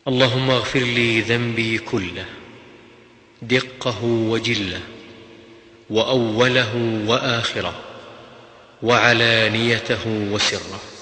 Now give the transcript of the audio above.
اللهم اغفر لي ذنبي كله، دقه وجله، وأوله وآخره، وعلانيته وسره.